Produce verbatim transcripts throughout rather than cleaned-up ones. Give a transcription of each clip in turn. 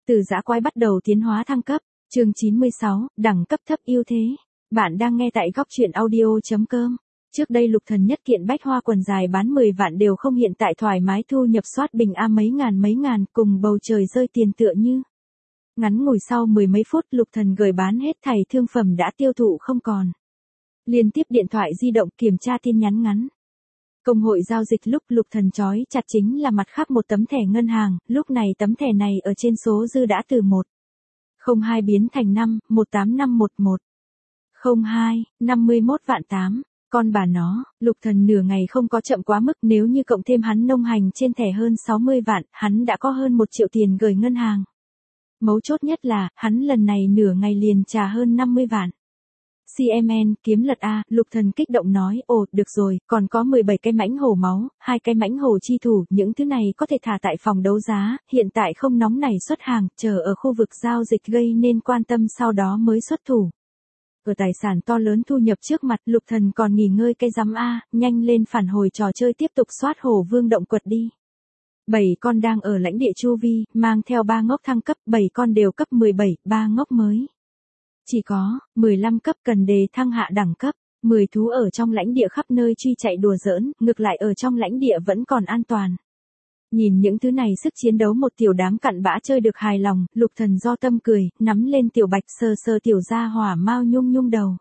Từ dã quái bắt đầu tiến hóa thăng cấp, chương chín mươi sáu, đẳng cấp thấp ưu thế. Bạn đang nghe tại góc truyện audio chấm com. Trước đây Lục Thần nhất kiện bách hoa quần dài bán mười vạn đều không, hiện tại thoải mái thu nhập soát bình a mấy ngàn mấy ngàn, cùng bầu trời rơi tiền tựa như. Ngắn ngủi sau mười mấy phút Lục Thần gửi bán hết thảy thương phẩm đã tiêu thụ không còn. Liên tiếp điện thoại di động kiểm tra tin nhắn ngắn. Công hội giao dịch lúc Lục Thần chói chặt chính là mặt khác một tấm thẻ ngân hàng, lúc này tấm thẻ này ở trên số dư đã từ một không hai biến thành năm, một tám năm một một. không hai, năm mươi mốt vạn tám. Con bà nó, Lục Thần nửa ngày không có chậm quá mức, nếu như cộng thêm hắn nông hành trên thẻ hơn sáu mươi vạn, hắn đã có hơn một triệu tiền gửi ngân hàng. Mấu chốt nhất là, hắn lần này nửa ngày liền trả hơn năm mươi vạn. xê em en, kiếm lật A, Lục Thần kích động nói, ồ, được rồi, còn có mười bảy cái mãnh hổ máu, hai cái mãnh hổ chi thủ, những thứ này có thể thả tại phòng đấu giá, hiện tại không nóng nảy xuất hàng, chờ ở khu vực giao dịch gây nên quan tâm sau đó mới xuất thủ. Ở tài sản to lớn thu nhập trước mặt, Lục Thần còn nghỉ ngơi cái rắm A, nhanh lên phản hồi trò chơi tiếp tục soát hổ vương động quật đi. bảy con đang ở lãnh địa chu vi, mang theo ba ngốc thăng cấp, bảy con đều cấp mười bảy, ba ngốc mới. Chỉ có, mười lăm cấp cần đề thăng hạ đẳng cấp, mười thú ở trong lãnh địa khắp nơi truy chạy đùa giỡn, ngược lại ở trong lãnh địa vẫn còn an toàn. Nhìn những thứ này sức chiến đấu một tiểu đám cặn bã chơi được hài lòng, Lục Thần do tâm cười, nắm lên tiểu bạch sờ sờ tiểu gia hỏa mau nhung nhung đầu.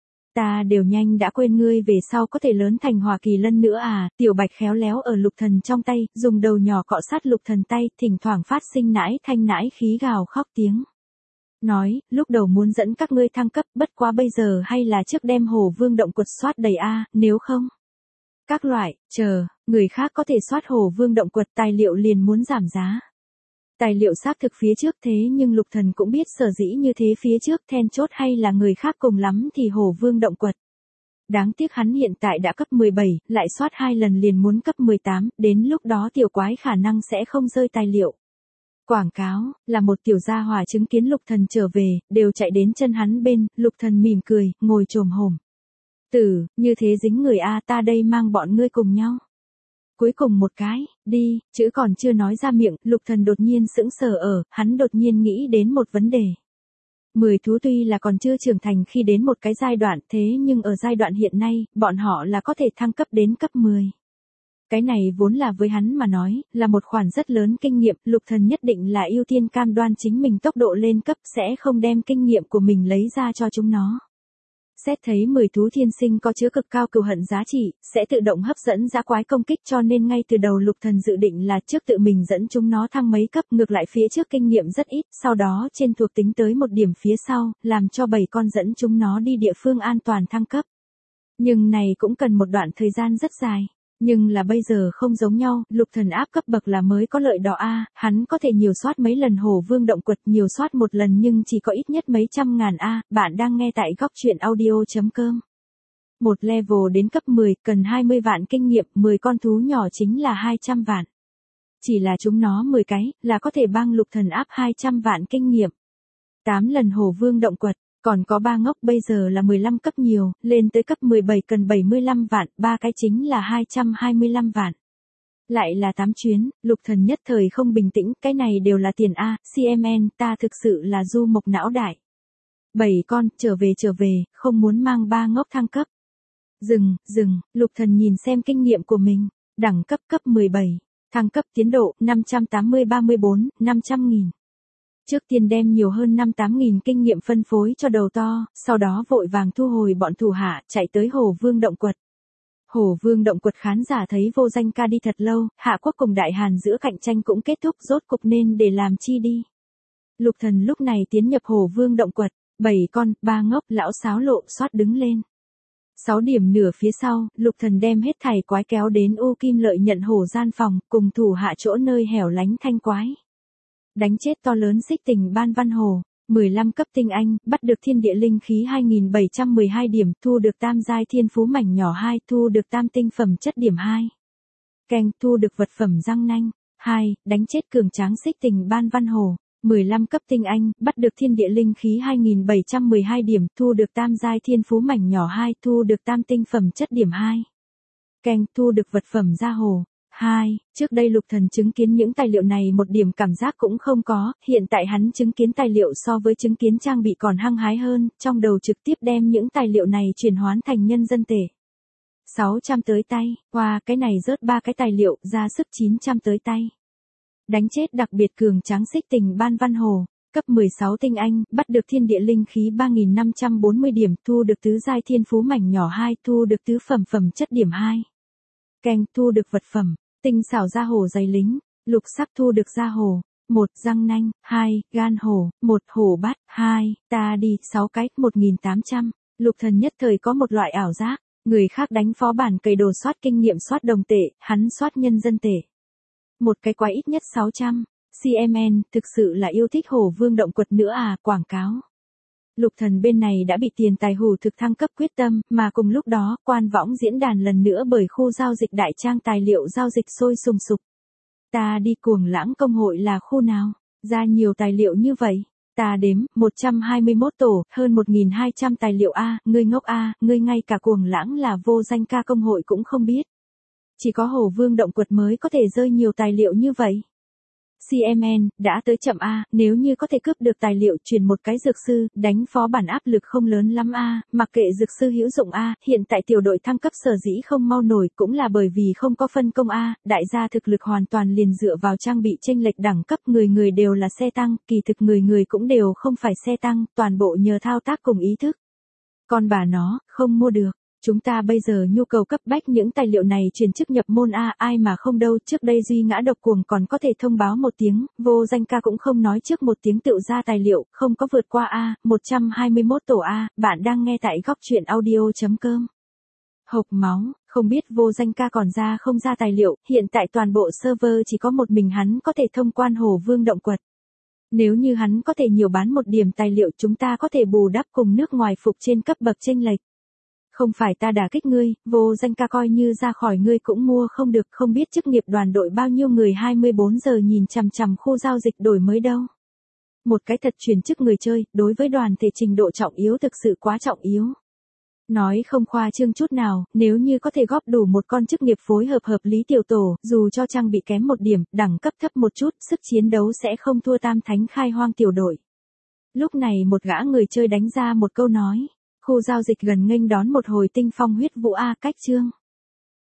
Ta đều nhanh đã quên ngươi về sau có thể lớn thành hỏa kỳ lân nữa à, tiểu bạch khéo léo ở Lục Thần trong tay, dùng đầu nhỏ cọ sát Lục Thần tay, thỉnh thoảng phát sinh nãi thanh nãi khí gào khóc tiếng. Nói, lúc đầu muốn dẫn các ngươi thăng cấp, bất quá bây giờ hay là trước đem hổ vương động quật soát đầy a, nếu không. Các loại, chờ, người khác có thể soát hổ vương động quật, tài liệu liền muốn giảm giá. Tài liệu xác thực phía trước, thế nhưng Lục Thần cũng biết sở dĩ như thế phía trước then chốt hay là người khác, cùng lắm thì hổ vương động quật. Đáng tiếc hắn hiện tại đã cấp mười bảy, lại soát hai lần liền muốn cấp mười tám, đến lúc đó tiểu quái khả năng sẽ không rơi tài liệu. Quảng cáo, là một tiểu gia hỏa chứng kiến Lục Thần trở về, đều chạy đến chân hắn bên, Lục Thần mỉm cười, ngồi chồm hổm. Tử, như thế dính người a, ta đây mang bọn ngươi cùng nhau. Cuối cùng một cái, đi, chữ còn chưa nói ra miệng, Lục Thần đột nhiên sững sờ ở, hắn đột nhiên nghĩ đến một vấn đề. Mười thú tuy là còn chưa trưởng thành khi đến một cái giai đoạn, thế nhưng ở giai đoạn hiện nay, bọn họ là có thể thăng cấp đến cấp mười. Cái này vốn là với hắn mà nói, là một khoản rất lớn kinh nghiệm, Lục Thần nhất định là ưu tiên cam đoan chính mình tốc độ lên cấp, sẽ không đem kinh nghiệm của mình lấy ra cho chúng nó. Xét thấy mười thú thiên sinh có chứa cực cao cừu hận giá trị, sẽ tự động hấp dẫn dã quái công kích, cho nên ngay từ đầu Lục Thần dự định là trước tự mình dẫn chúng nó thăng mấy cấp, ngược lại phía trước kinh nghiệm rất ít, sau đó trên thuộc tính tới một điểm phía sau, làm cho bảy con dẫn chúng nó đi địa phương an toàn thăng cấp. Nhưng này cũng cần một đoạn thời gian rất dài. Nhưng là bây giờ không giống nhau, Lục Thần áp cấp bậc là mới có lợi đó a, hắn có thể nhiều soát mấy lần hổ vương động quật, nhiều soát một lần nhưng chỉ có ít nhất mấy trăm ngàn a, bạn đang nghe tại góc truyện audio chấm com. Một level đến cấp mười, cần hai mươi vạn kinh nghiệm, mười con thú nhỏ chính là hai trăm vạn. Chỉ là chúng nó mười cái, là có thể bang Lục Thần áp hai trăm vạn kinh nghiệm. tám lần hổ vương động quật. Còn có ba ngốc bây giờ là mười lăm cấp nhiều, lên tới cấp mười bảy cần bảy mươi lăm vạn, ba cái chính là hai trăm hai mươi lăm vạn. Lại là tám chuyến, Lục Thần nhất thời không bình tĩnh, cái này đều là tiền A, xê em en, ta thực sự là du mộc não đại. bảy con, trở về trở về, không muốn mang ba ngốc thăng cấp. Dừng, dừng, Lục Thần nhìn xem kinh nghiệm của mình, đẳng cấp cấp mười bảy, thăng cấp tiến độ, năm trăm tám mươi ba mươi bốn, năm trăm nghìn. Trước tiên đem nhiều hơn năm tám nghìn kinh nghiệm phân phối cho đầu to, sau đó vội vàng thu hồi bọn thủ hạ, chạy tới hổ vương động quật. Hổ vương động quật khán giả thấy vô danh ca đi thật lâu, Hạ Quốc cùng Đại Hàn giữa cạnh tranh cũng kết thúc, rốt cục nên để làm chi đi. Lục Thần lúc này tiến nhập hổ vương động quật, bảy con, ba ngốc, lão sáo lộ, xoát đứng lên. sáu điểm nửa phía sau, Lục Thần đem hết thảy quái kéo đến U Kim Lợi nhận hổ gian phòng, cùng thủ hạ chỗ nơi hẻo lánh thanh quái. Đánh chết to lớn xích tình ban văn hồ, mười lăm cấp tinh anh, bắt được thiên địa linh khí hai nghìn bảy trăm mười hai điểm, thu được tam giai thiên phú mảnh nhỏ hai, thu được tam tinh phẩm chất điểm hai. Keng, thu được vật phẩm răng nanh, hai, đánh chết cường tráng xích tình ban văn hồ, mười lăm cấp tinh anh, bắt được thiên địa linh khí hai nghìn bảy trăm mười hai điểm, thu được tam giai thiên phú mảnh nhỏ hai, thu được tam tinh phẩm chất điểm hai. Keng, thu được vật phẩm gia hồ. hai. Trước đây Lục Thần chứng kiến những tài liệu này một điểm cảm giác cũng không có, hiện tại hắn chứng kiến tài liệu so với chứng kiến trang bị còn hăng hái hơn, trong đầu trực tiếp đem những tài liệu này chuyển hoán thành nhân dân tệ. sáu trăm tới tay, qua cái này rớt ba cái tài liệu, ra sức chín trăm tới tay. Đánh chết đặc biệt cường tráng xích tình ban văn hồ, cấp mười sáu tinh anh, bắt được thiên địa linh khí ba nghìn năm trăm bốn mươi điểm, thu được tứ giai thiên phú mảnh nhỏ hai, thu được tứ phẩm phẩm chất điểm hai. Keng, thu được vật phẩm, tinh xảo da hổ dày lính, lục sắc thu được da hổ, một răng nanh, hai gan hổ, một hổ bát, hai ta đi, sáu cái, một nghìn tám trăm. Lục Thần nhất thời có một loại ảo giác, người khác đánh phó bản cày đồ soát kinh nghiệm soát đồng tệ, hắn soát nhân dân tệ. Một cái quái ít nhất sáu trăm. xê em en, thực sự là yêu thích hổ vương động quật nữa à, quảng cáo. Lục Thần bên này đã bị tiền tài hủ thực thăng cấp quyết tâm, mà cùng lúc đó, quan võng diễn đàn lần nữa bởi khu giao dịch đại trang tài liệu giao dịch sôi sùng sục. Ta đi cuồng lãng công hội là khu nào? Ra nhiều tài liệu như vậy. Ta đếm, một trăm hai mươi mốt tổ, hơn một nghìn hai trăm tài liệu A, ngươi ngốc A, ngươi ngay cả cuồng lãng là vô danh ca công hội cũng không biết. Chỉ có hổ vương động quật mới có thể rơi nhiều tài liệu như vậy. xê em en, đã tới chậm A, nếu như có thể cướp được tài liệu truyền một cái dược sư, đánh phó bản áp lực không lớn lắm A, mặc kệ dược sư hữu dụng A, hiện tại tiểu đội thăng cấp sở dĩ không mau nổi cũng là bởi vì không có phân công A, đại gia thực lực hoàn toàn liền dựa vào trang bị chênh lệch đẳng cấp, người người đều là xe tăng, kỳ thực người người cũng đều không phải xe tăng, toàn bộ nhờ thao tác cùng ý thức. Con bà nó, không mua được. Chúng ta bây giờ nhu cầu cấp bách những tài liệu này chuyển chức nhập môn A, ai mà không đâu, trước đây duy ngã độc cuồng còn có thể thông báo một tiếng, vô danh ca cũng không nói trước một tiếng tự ra tài liệu, không có vượt qua A, một trăm hai mươi mốt tổ A, bạn đang nghe tại góc truyện audio.com. Hộc máu, không biết vô danh ca còn ra không ra tài liệu, hiện tại toàn bộ server chỉ có một mình hắn có thể thông quan hổ vương động quật. Nếu như hắn có thể nhiều bán một điểm tài liệu chúng ta có thể bù đắp cùng nước ngoài phục trên cấp bậc chênh lệch. Không phải ta đả kích ngươi, vô danh ca coi như ra khỏi ngươi cũng mua không được, không biết chức nghiệp đoàn đội bao nhiêu người hai mươi bốn giờ nhìn chằm chằm khu giao dịch đổi mới đâu. Một cái thật chuyển chức người chơi, đối với đoàn thể trình độ trọng yếu thực sự quá trọng yếu. Nói không khoa trương chút nào, nếu như có thể góp đủ một con chức nghiệp phối hợp hợp lý tiểu tổ, dù cho trang bị kém một điểm, đẳng cấp thấp một chút, sức chiến đấu sẽ không thua tam thánh khai hoang tiểu đội. Lúc này một gã người chơi đánh ra một câu nói. Khu giao dịch gần nghênh đón một hồi tinh phong huyết vũ A cách chương.